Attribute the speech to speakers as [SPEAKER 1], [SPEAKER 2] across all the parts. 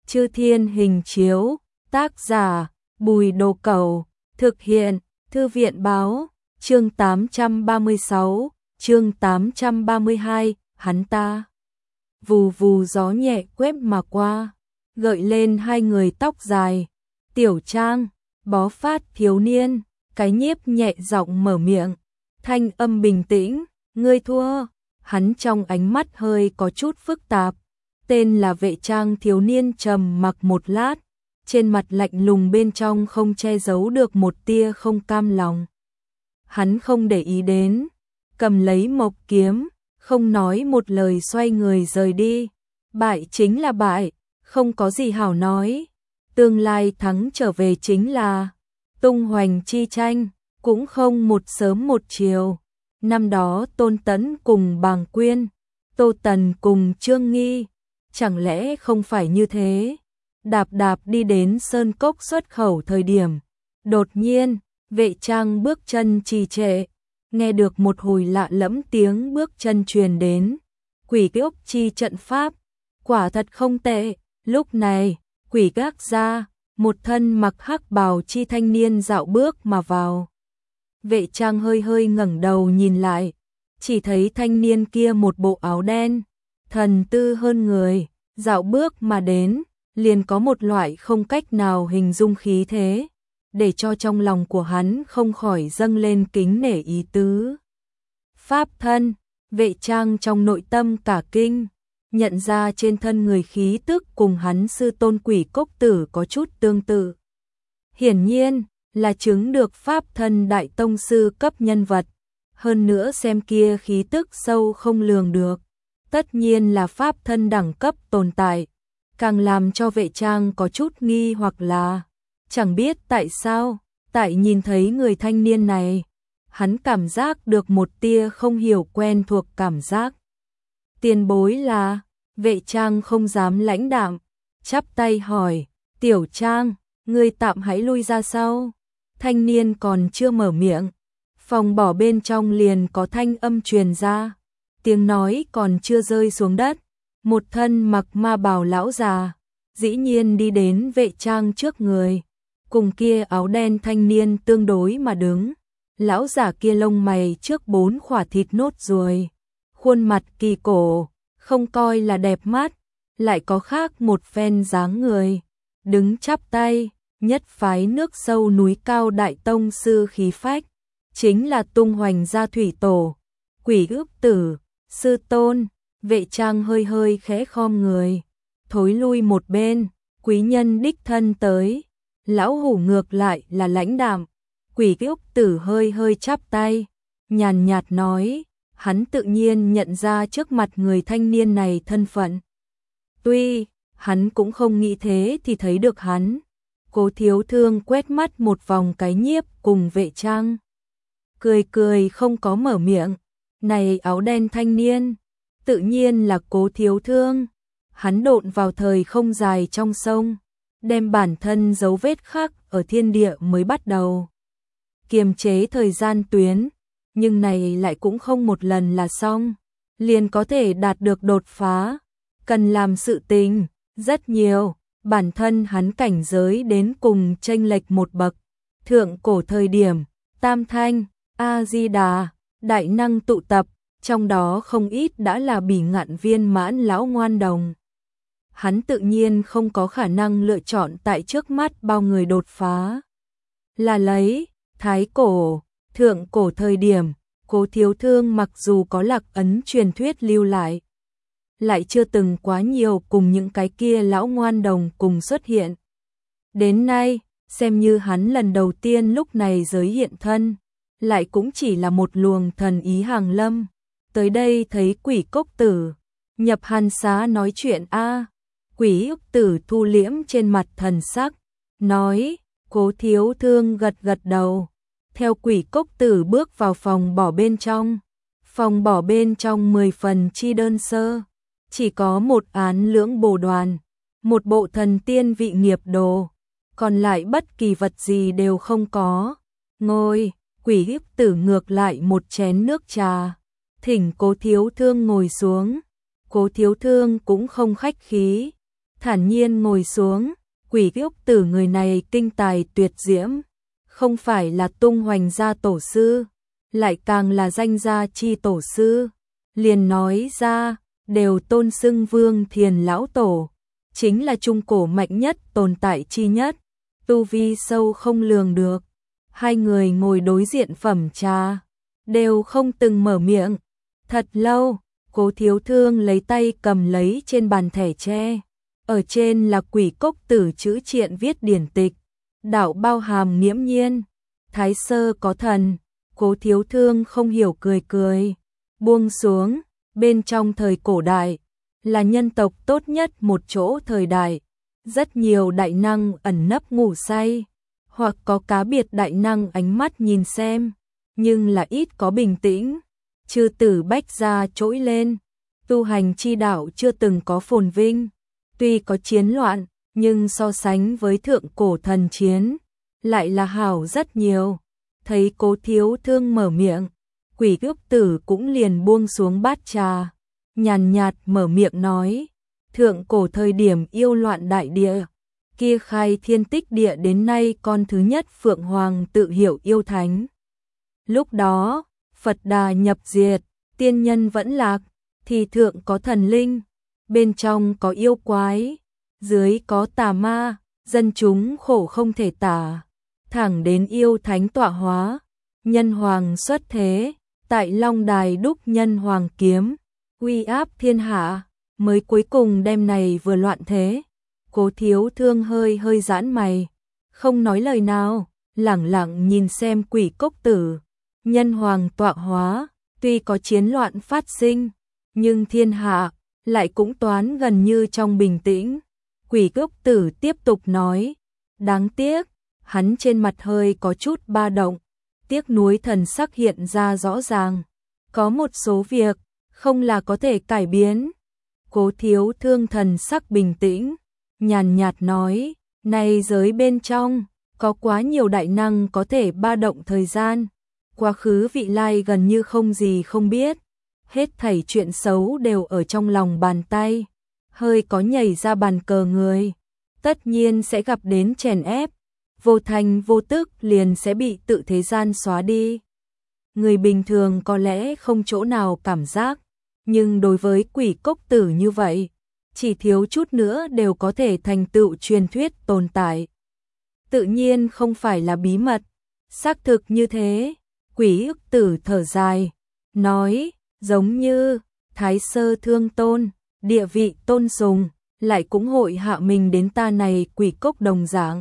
[SPEAKER 1] Chư Thiên Hình Chiếu, tác giả, Bùi Đồ Cẩu, thực hiện, Thư viện báo, chương 836, chương 832, hắn ta. Vù vù gió nhẹ quét mà qua, gợi lên hai người tóc dài, Tiểu Trang, Bó Phát thiếu niên, cái nhiếp nhẹ giọng mở miệng, thanh âm bình tĩnh, ngươi thua. Hắn trong ánh mắt hơi có chút phức tạp. Tên là Vệ Trang thiếu niên trầm mặc một lát, trên mặt lạnh lùng bên trong không che giấu được một tia không cam lòng. Hắn không để ý đến, cầm lấy mộc kiếm, không nói một lời xoay người rời đi. Bại chính là bại, không có gì hảo nói. Tương lai thắng trở về chính là tung hoành chi tranh, cũng không một sớm một chiều. Năm đó Tôn Tấn cùng Bàng Quyên, Tô Tần cùng Trương Nghi, chẳng lẽ không phải như thế? Đạp đạp đi đến sơn cốc xuất khẩu thời điểm, đột nhiên, Vệ Trang bước chân trì trệ, nghe được một hồi lạ lẫm tiếng bước chân truyền đến. Quỷ ốc chi trận pháp, quả thật không tệ. Lúc này, quỷ gác ra, một thân mặc hắc bào chi thanh niên dạo bước mà vào. Vệ Trang hơi hơi ngẩng đầu nhìn lại, chỉ thấy thanh niên kia một bộ áo đen, thần tư hơn người, dạo bước mà đến, liền có một loại không cách nào hình dung khí thế, để cho trong lòng của hắn không khỏi dâng lên kính nể ý tứ. Pháp thân, Vệ Trang trong nội tâm cả kinh, nhận ra trên thân người khí tức cùng hắn sư tôn Quỷ Cốc Tử có chút tương tự. Hiển nhiên, là chứng được pháp thân đại tông sư cấp nhân vật, hơn nữa xem kia khí tức sâu không lường được, tất nhiên là pháp thân đẳng cấp tồn tại, càng làm cho Vệ Trang có chút nghi hoặc là, chẳng biết tại sao, tại nhìn thấy người thanh niên này, hắn cảm giác được một tia không hiểu quen thuộc cảm giác. Tiền bối là, Vệ Trang không dám lãnh đạm, chắp tay hỏi, Tiểu Trang, ngươi tạm hãy lui ra sau. Thanh niên còn chưa mở miệng, phòng bỏ bên trong liền có thanh âm truyền ra, tiếng nói còn chưa rơi xuống đất, một thân mặc ma bào lão già, dĩ nhiên đi đến Vệ Trang trước người, cùng kia áo đen thanh niên tương đối mà đứng. Lão giả kia lông mày trước 4 khỏa thịt nốt ruồi, khuôn mặt kỳ cổ, không coi là đẹp mắt, lại có khác một phen dáng người, đứng chắp tay. Nhất phái nước sâu núi cao đại tông sư khí phách, chính là tung hoành gia thủy tổ, Quỷ Ước Tử, sư tôn. Vệ Trang hơi hơi khẽ khom người, thối lui một bên, quý nhân đích thân tới. Lão hủ ngược lại là lãnh đạm, Quỷ Ước Tử hơi hơi chắp tay, nhàn nhạt nói, hắn tự nhiên nhận ra trước mặt người thanh niên này thân phận. Tuy, hắn cũng không nghĩ thế thì thấy được hắn. Cố Thiếu Thương quét mắt một vòng cái nhiếp cùng Vệ Trang, cười cười không có mở miệng. Này áo đen thanh niên, tự nhiên là Cố Thiếu Thương. Hắn độn vào thời không dài trong sông, đem bản thân dấu vết khắc ở thiên địa mới bắt đầu kiềm chế thời gian tuyến, nhưng này lại cũng không một lần là xong, liền có thể đạt được đột phá. Cần làm sự tình rất nhiều. Bản thân hắn cảnh giới đến cùng chênh lệch một bậc. Thượng cổ thời điểm, Tam Thanh, A-di-đà, đại năng tụ tập, trong đó không ít đã là bỉ ngạn viên mãn lão ngoan đồng. Hắn tự nhiên không có khả năng lựa chọn tại trước mắt bao người đột phá. Là lấy, thái cổ, thượng cổ thời điểm, Cố Thiếu Thương mặc dù có lạc ấn truyền thuyết lưu lại, lại chưa từng quá nhiều cùng những cái kia lão ngoan đồng cùng xuất hiện. Đến nay, xem như hắn lần đầu tiên lúc này giới hiện thân, lại cũng chỉ là một luồng thần ý hàng lâm. Tới đây thấy Quỷ Cốc Tử, nhập hàn xá nói chuyện a. Quỷ Ước Tử thu liễm trên mặt thần sắc, nói, Cố Thiếu Thương gật gật đầu, theo Quỷ Cốc Tử bước vào phòng bỏ bên trong. Phòng bỏ bên trong 10 phần chi đơn sơ. Chỉ có một án lưỡng bồ đoàn, một bộ thần tiên vị nghiệp đồ, còn lại bất kỳ vật gì đều không có. Ngồi, Quỷ Ước Tử ngược lại một chén nước trà, thỉnh Cố Thiếu Thương ngồi xuống. Cố Thiếu Thương cũng không khách khí, thản nhiên ngồi xuống. Quỷ Úc Tử người này kinh tài tuyệt diễm, không phải là tung hoành gia tổ sư, lại càng là danh gia chi tổ sư. Liền nói ra, đều tôn xưng Vương Thiền lão tổ, chính là trung cổ mạnh nhất tồn tại chi nhất, tu vi sâu không lường được. Hai người ngồi đối diện phẩm trà, đều không từng mở miệng. Thật lâu, Cố Thiếu Thương lấy tay cầm lấy trên bàn thẻ tre, ở trên là Quỷ Cốc Tử chữ triện viết điển tịch, đạo bao hàm nghiễm nhiên, thái sơ có thần. Cố Thiếu Thương không hiểu cười cười, buông xuống. Bên trong thời cổ đại, là nhân tộc tốt nhất một chỗ thời đại, rất nhiều đại năng ẩn nấp ngủ say, hoặc có cá biệt đại năng ánh mắt nhìn xem, nhưng là ít có bình tĩnh. Chư tử bách gia trỗi lên, tu hành chi đạo chưa từng có phồn vinh, tuy có chiến loạn, nhưng so sánh với thượng cổ thần chiến, lại là hảo rất nhiều. Thấy Cố Thiếu Thương mở miệng, Quỷ Úc Tử cũng liền buông xuống bát trà, nhàn nhạt mở miệng nói, thượng cổ thời điểm yêu loạn đại địa, kia khai thiên tích địa đến nay con thứ nhất Phượng Hoàng tự hiểu yêu thánh. Lúc đó, Phật Đà nhập diệt, tiên nhân vẫn lạc, thì thượng có thần linh, bên trong có yêu quái, dưới có tà ma, dân chúng khổ không thể tả, thẳng đến yêu thánh tọa hóa, nhân hoàng xuất thế, tại Long Đài đúc nhân hoàng kiếm, uy áp thiên hạ, mới cuối cùng đêm này vừa loạn thế. Cố Thiếu Thương hơi hơi giãn mày, không nói lời nào, lẳng lặng nhìn xem Quỷ Cốc Tử. Nhân hoàng tọa hóa, tuy có chiến loạn phát sinh, nhưng thiên hạ lại cũng toán gần như trong bình tĩnh. Quỷ Cốc Tử tiếp tục nói, đáng tiếc, hắn trên mặt hơi có chút ba động, tiếc nuối thần sắc hiện ra rõ ràng. Có một số việc, không là có thể cải biến. Cố Thiếu Thương thần sắc bình tĩnh, nhàn nhạt nói, này giới bên trong, có quá nhiều đại năng có thể ba động thời gian. Quá khứ vị lai gần như không gì không biết. Hết thảy chuyện xấu đều ở trong lòng bàn tay. Hơi có nhảy ra bàn cờ người, tất nhiên sẽ gặp đến chèn ép. Vô thành vô tức liền sẽ bị tự thế gian xóa đi. Người bình thường có lẽ không chỗ nào cảm giác, nhưng đối với Quỷ Cốc Tử như vậy, chỉ thiếu chút nữa đều có thể thành tựu truyền thuyết tồn tại. Tự nhiên không phải là bí mật, xác thực như thế. Quỷ Úc Tử thở dài, nói, giống như Thái Sơ Thương Tôn, địa vị tôn sùng, lại cũng hội hạ mình đến ta này quỷ cốc đồng dạng.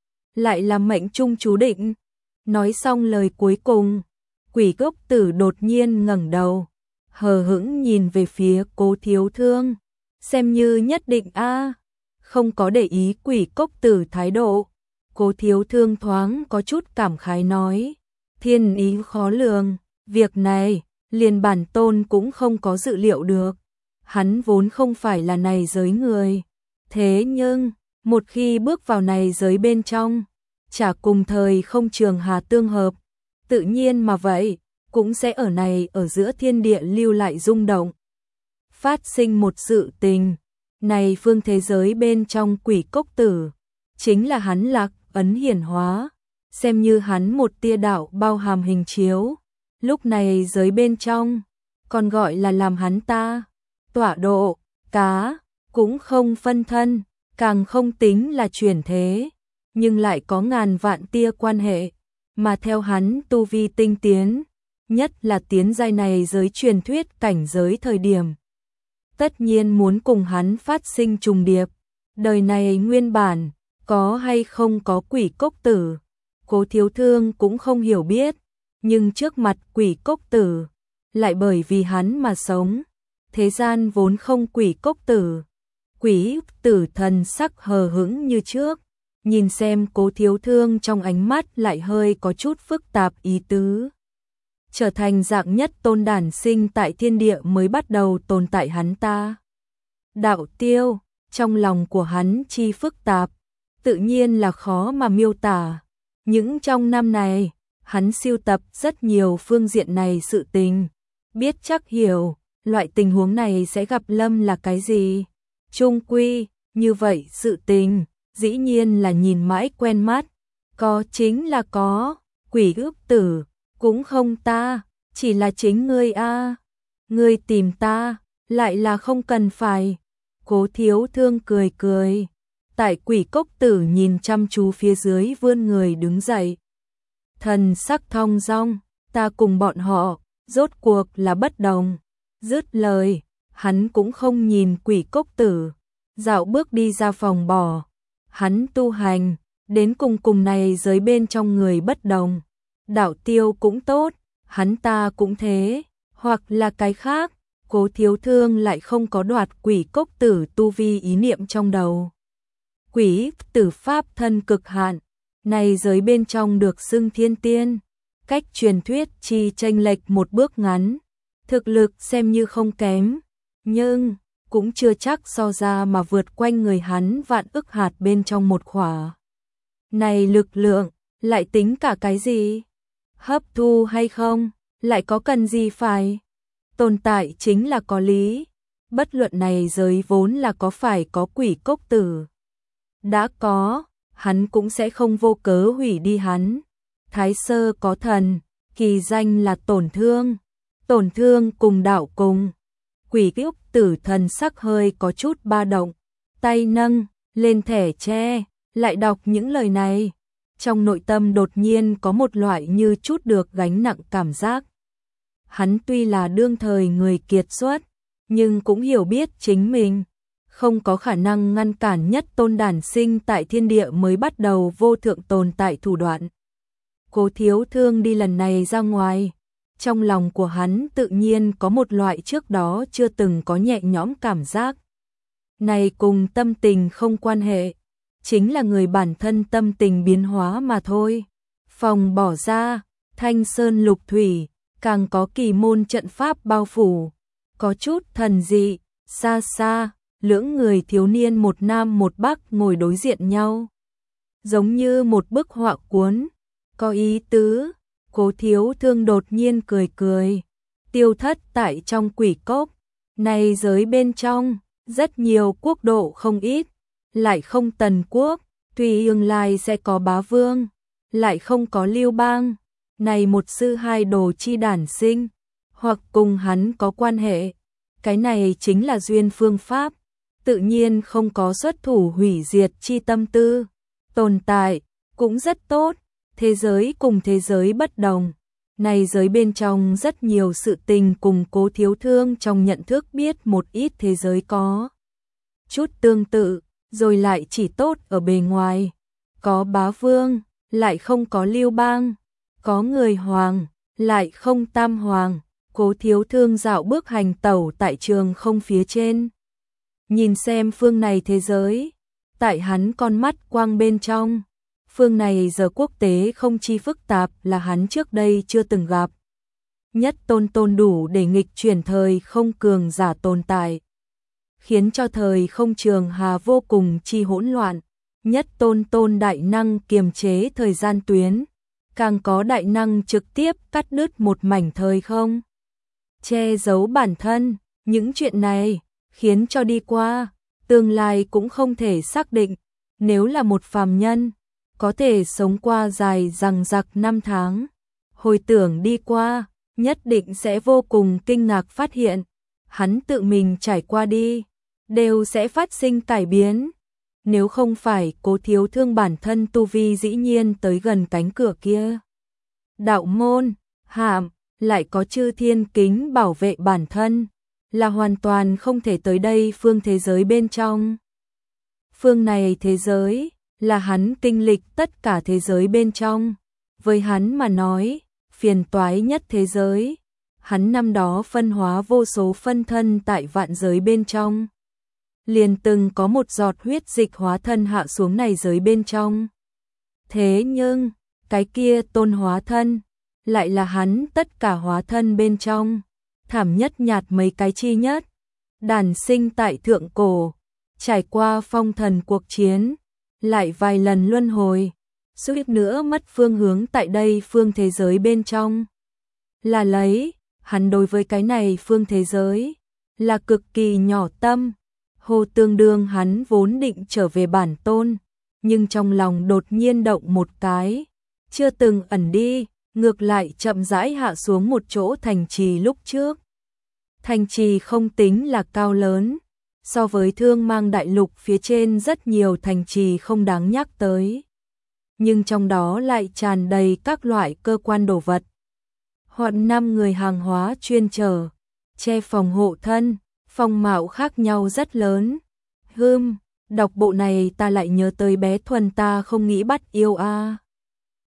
[SPEAKER 1] Lại là mệnh trung chú định. Nói xong lời cuối cùng, Quỷ Cốc Tử đột nhiên ngẩng đầu, hờ hững nhìn về phía Cố Thiếu Thương, xem như nhất định a. Không có để ý Quỷ Cốc Tử thái độ, Cố Thiếu Thương thoáng có chút cảm khái nói, thiên ý khó lường, việc này liền bản tôn cũng không có dự liệu được. Hắn vốn không phải là này giới người, thế nhưng một khi bước vào này giới bên trong, chả cùng thời không trường hà tương hợp, tự nhiên mà vậy, cũng sẽ ở này ở giữa thiên địa lưu lại rung động. Phát sinh một sự tình, này phương thế giới bên trong Quỷ Cốc Tử, chính là hắn lạc ấn hiển hóa, xem như hắn một tia đạo bao hàm hình chiếu, lúc này giới bên trong, còn gọi là làm hắn ta, tọa độ, cá, cũng không phân thân, càng không tính là chuyển thế, nhưng lại có ngàn vạn tia quan hệ, mà theo hắn tu vi tinh tiến, nhất là tiến giai này giới truyền thuyết cảnh giới thời điểm. Tất nhiên muốn cùng hắn phát sinh trùng điệp, đời này nguyên bản, có hay không có Quỷ Cốc Tử, Cố Thiếu Thương cũng không hiểu biết, nhưng trước mặt Quỷ Cốc Tử, lại bởi vì hắn mà sống, thế gian vốn không Quỷ Cốc Tử. Quỷ Tử thần sắc hờ hững như trước, nhìn xem Cố Thiếu Thương trong ánh mắt lại hơi có chút phức tạp ý tứ. Trở thành dạng nhất tôn đản sinh tại thiên địa mới bắt đầu tồn tại hắn ta. Đạo tiêu, trong lòng của hắn chi phức tạp, tự nhiên là khó mà miêu tả. Những trong năm này, hắn sưu tập rất nhiều phương diện này sự tình, biết chắc hiểu, loại tình huống này sẽ gặp Lâm là cái gì. Chung quy, Như vậy sự tình, dĩ nhiên là nhìn mãi quen mắt, có chính là có, quỷ ướp tử, cũng không ta, chỉ là chính ngươi a. Ngươi tìm ta, lại là không cần phải. Cố Thiếu Thương cười cười. Tại quỷ cốc tử nhìn chăm chú phía dưới vươn người đứng dậy. Thần sắc thong dong, ta cùng bọn họ, rốt cuộc là bất đồng. Dứt lời, hắn cũng không nhìn quỷ cốc tử, dạo bước đi ra phòng bò. Hắn tu hành, đến cùng này giới bên trong người bất đồng. Đạo tiêu cũng tốt, hắn ta cũng thế, hoặc là cái khác. Cố Thiếu Thương lại không có đoạt quỷ cốc tử tu vi ý niệm trong đầu. Quỷ tử pháp thân cực hạn, này giới bên trong được xưng thiên tiên, cách truyền thuyết chi chênh lệch một bước ngắn, thực lực xem như không kém, nhưng cũng chưa chắc so ra mà vượt quanh người hắn vạn ức hạt bên trong một khỏa. Này lực lượng, lại tính cả cái gì? Hấp thu hay không, lại có cần gì phải? Tồn tại chính là có lý, bất luận này giới vốn là có phải có quỷ cốc tử. Đã có, hắn cũng sẽ không vô cớ hủy đi hắn. Thái sơ có thần, kỳ danh là tổn thương cùng đạo cùng. Quỷ cốc tử thần sắc hơi có chút ba động, tay nâng lên thẻ tre, lại đọc những lời này. Trong nội tâm đột nhiên có một loại như chút được gánh nặng cảm giác. Hắn tuy là đương thời người kiệt xuất, nhưng cũng hiểu biết chính mình không có khả năng ngăn cản nhất tôn đản sinh tại thiên địa mới bắt đầu vô thượng tồn tại thủ đoạn. Cố Thiếu Thương đi lần này ra ngoài, trong lòng của hắn tự nhiên có một loại trước đó chưa từng có nhẹ nhõm cảm giác. Này cùng tâm tình không quan hệ, chính là người bản thân tâm tình biến hóa mà thôi. Phòng bỏ ra, thanh sơn lục thủy, càng có kỳ môn trận pháp bao phủ, có chút thần dị, xa xa, lưỡng người thiếu niên một nam một bắc ngồi đối diện nhau. Giống như một bức họa cuốn, có ý tứ. Cố Thiếu Thương đột nhiên cười cười, tiêu thất tại trong quỷ cốc. Này giới bên trong, rất nhiều quốc độ không ít, lại không tần quốc, tuy tương lai sẽ có bá vương, lại không có Lưu Bang. Này một sư hai đồ chi đản sinh, hoặc cùng hắn có quan hệ, cái này chính là duyên phương pháp, tự nhiên không có xuất thủ hủy diệt chi tâm tư. Tồn tại, cũng rất tốt, thế giới cùng thế giới bất đồng. Này giới bên trong rất nhiều sự tình cùng Cố Thiếu Thương trong nhận thức biết một ít thế giới có chút tương tự, rồi lại chỉ tốt ở bề ngoài. Có bá vương, lại không có Lưu Bang. Có người hoàng, lại không tam hoàng. Cố Thiếu Thương dạo bước hành tẩu tại trường không phía trên. Nhìn xem phương này thế giới, tại hắn con mắt quang bên trong. Phương này giờ quốc tế không chi phức tạp là hắn trước đây chưa từng gặp. Nhất tôn đủ để nghịch chuyển thời không cường giả tồn tại, khiến cho thời không trường hà vô cùng chi hỗn loạn. Nhất tôn đại năng kiềm chế thời gian tuyến, càng có đại năng trực tiếp cắt đứt một mảnh thời không, che giấu bản thân. Những chuyện này khiến cho đi qua, tương lai cũng không thể xác định. Nếu là một phàm nhân, có thể sống qua dài dằng dặc năm tháng, hồi tưởng đi qua, nhất định sẽ vô cùng kinh ngạc phát hiện, hắn tự mình trải qua đi, đều sẽ phát sinh cải biến. Nếu không phải Cố Thiếu Thương bản thân tu vi dĩ nhiên tới gần cánh cửa kia. Đạo môn, hàm, lại có chư thiên kính bảo vệ bản thân, là hoàn toàn không thể tới đây phương thế giới bên trong. Phương này thế giới, là hắn kinh lịch tất cả thế giới bên trong. Với hắn mà nói, phiền toái nhất thế giới. Hắn năm đó phân hóa vô số phân thân tại vạn giới bên trong. Liền từng có một giọt huyết dịch hóa thân hạ xuống này giới bên trong. Thế nhưng, cái kia tôn hóa thân, lại là hắn tất cả hóa thân bên trong. Thảm nhất nhạt mấy cái chi nhất. Đản sinh tại thượng cổ, trải qua phong thần cuộc chiến, lại vài lần luân hồi, suýt nữa mất phương hướng tại đây phương thế giới bên trong. Là lấy, hắn đối với cái này phương thế giới, là cực kỳ nhỏ tâm. Hồ Tương Đương hắn vốn định trở về bản tôn, nhưng trong lòng đột nhiên động một cái, chưa từng ẩn đi, ngược lại chậm rãi hạ xuống một chỗ thành trì lúc trước. Thành trì không tính là cao lớn, so với Thương Mang đại lục phía trên rất nhiều thành trì không đáng nhắc tới. Nhưng trong đó lại tràn đầy các loại cơ quan đồ vật. Hoặc 5 người hàng hóa chuyên chở, che phòng hộ thân, phong mạo khác nhau rất lớn. Đọc bộ này ta lại nhớ tới bé Thuần ta không nghĩ bắt yêu a.